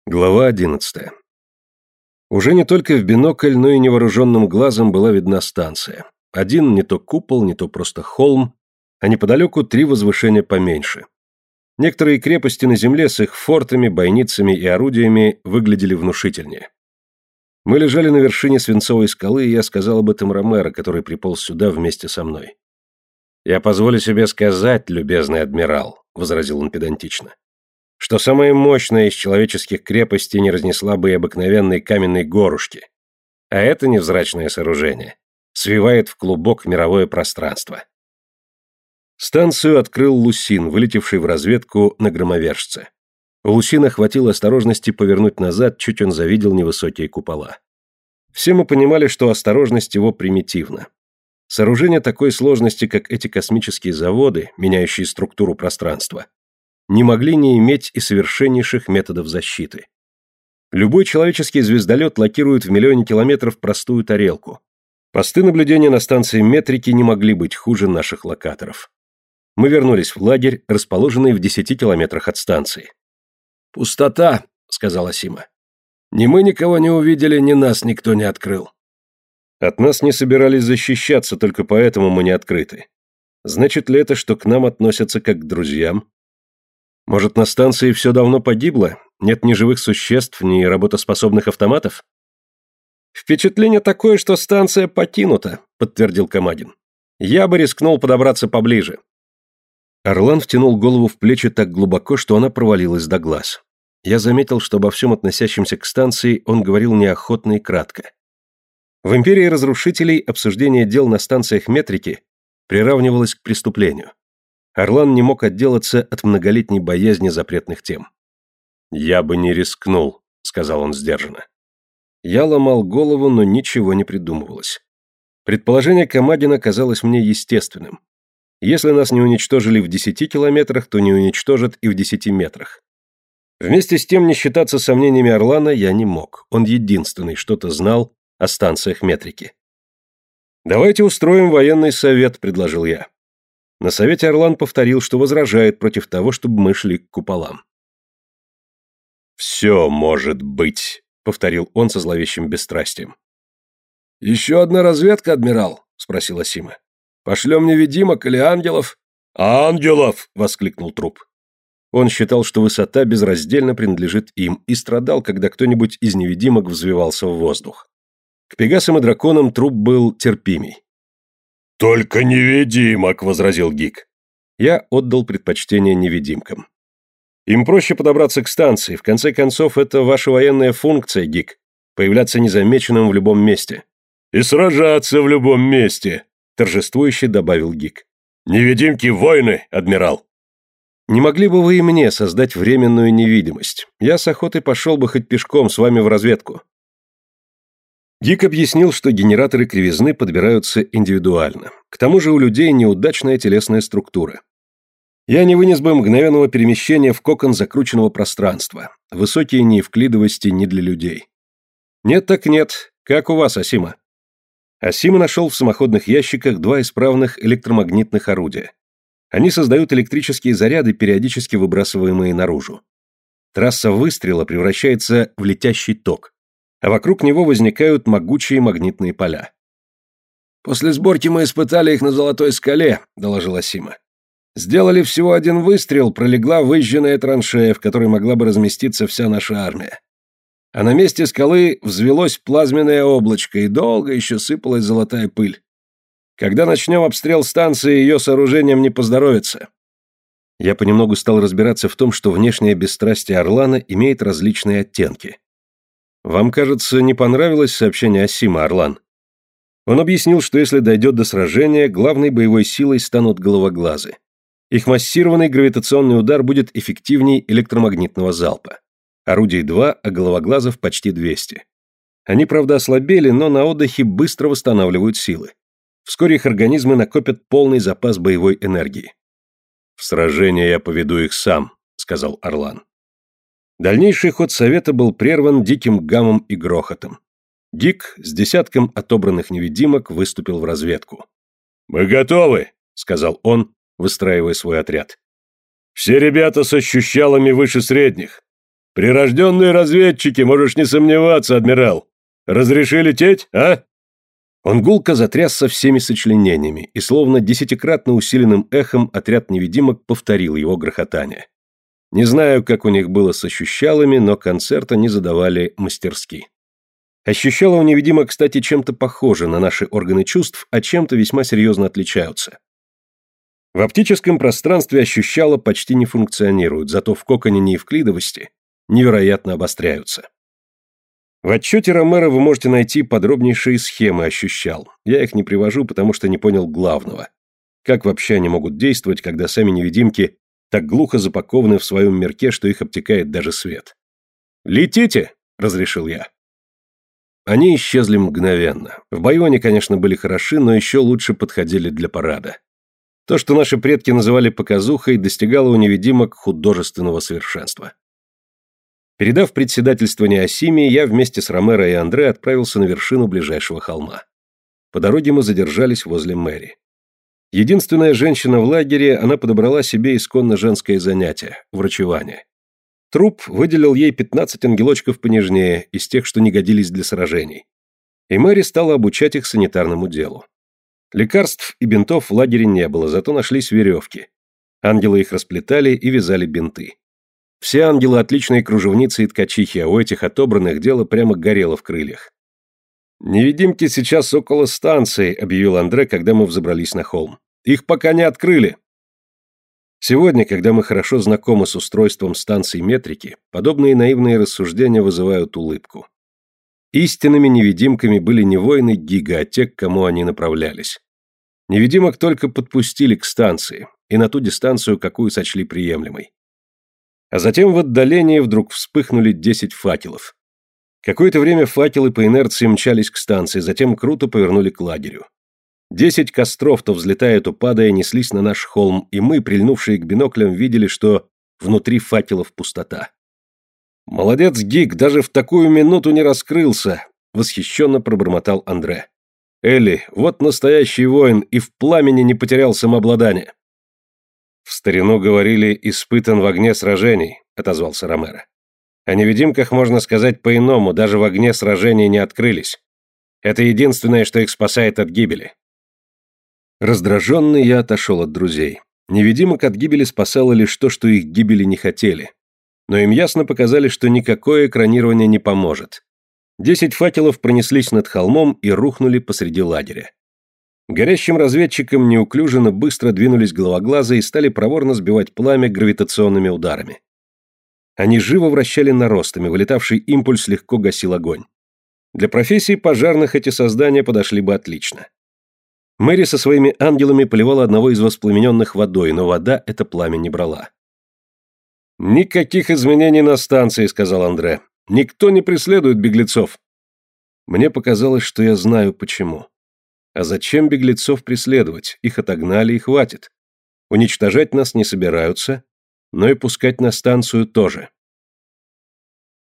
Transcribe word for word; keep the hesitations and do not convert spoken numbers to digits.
Глава одиннадцатая. Уже не только в бинокль, но и невооруженным глазом была видна станция. Один не то купол, не то просто холм, а неподалеку три возвышения поменьше. Некоторые крепости на земле с их фортами, бойницами и орудиями выглядели внушительнее. Мы лежали на вершине свинцовой скалы, и я сказал об этом Ромеро, который приполз сюда вместе со мной. «Я позволю себе сказать, любезный адмирал», — возразил он педантично, что самая мощная из человеческих крепостей не разнесла бы и обыкновенной каменной горушки. А это невзрачное сооружение свивает в клубок мировое пространство. Станцию открыл Лусин, вылетевший в разведку на громовержце. У Лусина хватило осторожности повернуть назад, чуть он завидел невысокие купола. Все мы понимали, что осторожность его примитивна. Сооружения такой сложности, как эти космические заводы, меняющие структуру пространства, не могли не иметь и совершеннейших методов защиты. Любой человеческий звездолет локирует в миллионе километров простую тарелку. Посты наблюдения на станции метрики не могли быть хуже наших локаторов. Мы вернулись в лагерь, расположенный в десяти километрах от станции. «Пустота», — сказала Сима. «Ни мы никого не увидели, ни нас никто не открыл». От нас не собирались защищаться, только поэтому мы не открыты. Значит ли это, что к нам относятся как к друзьям? Может, на станции все давно погибло? Нет ни живых существ, ни работоспособных автоматов? Впечатление такое, что станция покинута, подтвердил Камадин. Я бы рискнул подобраться поближе. Орлан втянул голову в плечи так глубоко, что она провалилась до глаз. Я заметил, что обо всем относящемся к станции он говорил неохотно и кратко. В империи разрушителей обсуждение дел на станциях метрики приравнивалось к преступлению. Орлан не мог отделаться от многолетней боязни запретных тем. «Я бы не рискнул», — сказал он сдержанно. Я ломал голову, но ничего не придумывалось. Предположение Камадина казалось мне естественным. Если нас не уничтожили в десяти километрах, то не уничтожат и в десяти метрах. Вместе с тем не считаться сомнениями Орлана я не мог. Он единственный что-то знал о станциях метрики. «Давайте устроим военный совет», — предложил я. На совете Орлан повторил, что возражает против того, чтобы мы шли к куполам. «Все может быть», — повторил он со зловещим бесстрастием. «Еще одна разведка, адмирал?» — спросила Сима. «Пошлем невидимок или ангелов?» «Ангелов!» — воскликнул труп. Он считал, что высота безраздельно принадлежит им, и страдал, когда кто-нибудь из невидимок взвивался в воздух. К пегасам и драконам труп был терпимей. «Только невидимок!» — возразил Гик. Я отдал предпочтение невидимкам. Им проще подобраться к станции, в конце концов, это ваша военная функция, Гик, появляться незамеченным в любом месте. «И сражаться в любом месте!» — торжествующе добавил Гик. «Невидимки — воины, адмирал!» «Не могли бы вы и мне создать временную невидимость? Я с охотой пошел бы хоть пешком с вами в разведку». Гик объяснил, что генераторы кривизны подбираются индивидуально. К тому же у людей неудачная телесная структура. Я не вынес бы мгновенного перемещения в кокон закрученного пространства. Высокие неевклидовости не для людей. Нет так нет. Как у вас, Асима? Асима нашел в самоходных ящиках два исправных электромагнитных орудия. Они создают электрические заряды, периодически выбрасываемые наружу. Трасса выстрела превращается в летящий ток, а вокруг него возникают могучие магнитные поля. «После сборки мы испытали их на Золотой скале», — доложила Сима. «Сделали всего один выстрел, пролегла выжженная траншея, в которой могла бы разместиться вся наша армия. А на месте скалы взвелось плазменное облачко, и долго еще сыпалась золотая пыль. Когда начнем обстрел станции, ее сооружением не поздоровится». Я понемногу стал разбираться в том, что внешнее бесстрастие Орлана имеет различные оттенки. «Вам, кажется, не понравилось сообщение Асима, Орлан?» Он объяснил, что если дойдет до сражения, главной боевой силой станут головоглазы. Их массированный гравитационный удар будет эффективней электромагнитного залпа. Орудий два, а головоглазов почти двести. Они, правда, ослабели, но на отдыхе быстро восстанавливают силы. Вскоре их организмы накопят полный запас боевой энергии. «В сражение я поведу их сам», — сказал Орлан. Дальнейший ход совета был прерван диким гамом и грохотом. Гик с десятком отобранных невидимок выступил в разведку. «Мы готовы», — сказал он, выстраивая свой отряд. «Все ребята с ощущалами выше средних. «Прирожденные разведчики, можешь не сомневаться, адмирал. Разреши лететь, а?» Он гулко затрясся всеми сочленениями, и словно десятикратно усиленным эхом отряд невидимок повторил его грохотание. Не знаю, как у них было с ощущалами, но концерта не задавали мастерски. Ощущала у невидимок, кстати, чем-то похоже на наши органы чувств, а чем-то весьма серьезно отличаются. В оптическом пространстве ощущала почти не функционируют, зато в коконе неевклидовости невероятно обостряются. В отчете Ромеро вы можете найти подробнейшие схемы ощущал. Я их не привожу, потому что не понял главного. Как вообще они могут действовать, когда сами невидимки так глухо запакованы в своем мирке, что их обтекает даже свет? «Летите!» — разрешил я. Они исчезли мгновенно. В бою они, конечно, были хороши, но еще лучше подходили для парада. То, что наши предки называли показухой, достигало у невидимок художественного совершенства. Передав председательствование Асиме, я вместе с Ромеро и Андре отправился на вершину ближайшего холма. По дороге мы задержались возле Мэри. Единственная женщина в лагере, она подобрала себе исконно женское занятие – врачевание. Труп выделил ей пятнадцать ангелочков понежнее, из тех, что не годились для сражений. И Мэри стала обучать их санитарному делу. Лекарств и бинтов в лагере не было, зато нашлись веревки. Ангелы их расплетали и вязали бинты. Все ангелы отличные кружевницы и ткачихи, а у этих отобранных дело прямо горело в крыльях. «Невидимки сейчас около станции», — объявил Андре, когда мы взобрались на холм. «Их пока не открыли». Сегодня, когда мы хорошо знакомы с устройством станций метрики, подобные наивные рассуждения вызывают улыбку. Истинными невидимками были не воины Гига, а те, к кому они направлялись. Невидимок только подпустили к станции, и на ту дистанцию, какую сочли приемлемой. А затем в отдалении вдруг вспыхнули десять факелов. Какое-то время факелы по инерции мчались к станции, затем круто повернули к лагерю. Десять костров, то взлетая, то падая, неслись на наш холм, и мы, прильнувшие к биноклям, видели, что внутри факелов пустота. «Молодец, Гиг, даже в такую минуту не раскрылся!» — восхищенно пробормотал Андре. «Элли, вот настоящий воин, и в пламени не потерял самообладание!» «В старину говорили, испытан в огне сражений», — отозвался Ромеро. «О невидимках можно сказать по-иному, даже в огне сражений не открылись. Это единственное, что их спасает от гибели». Раздраженный я отошел от друзей. Невидимок от гибели спасало лишь то, что их гибели не хотели. Но им ясно показали, что никакое экранирование не поможет. Десять факелов пронеслись над холмом и рухнули посреди лагеря. Горящим разведчикам неуклюже, но быстро двинулись головоглазы и стали проворно сбивать пламя гравитационными ударами. Они живо вращали наростами, вылетавший импульс легко гасил огонь. Для профессии пожарных эти создания подошли бы отлично. Мэри со своими ангелами поливала одного из воспламененных водой, но вода это пламя не брала. «Никаких изменений на станции», — сказал Андре. «Никто не преследует беглецов». Мне показалось, что я знаю почему. А зачем беглецов преследовать? Их отогнали и хватит. Уничтожать нас не собираются, но и пускать на станцию тоже.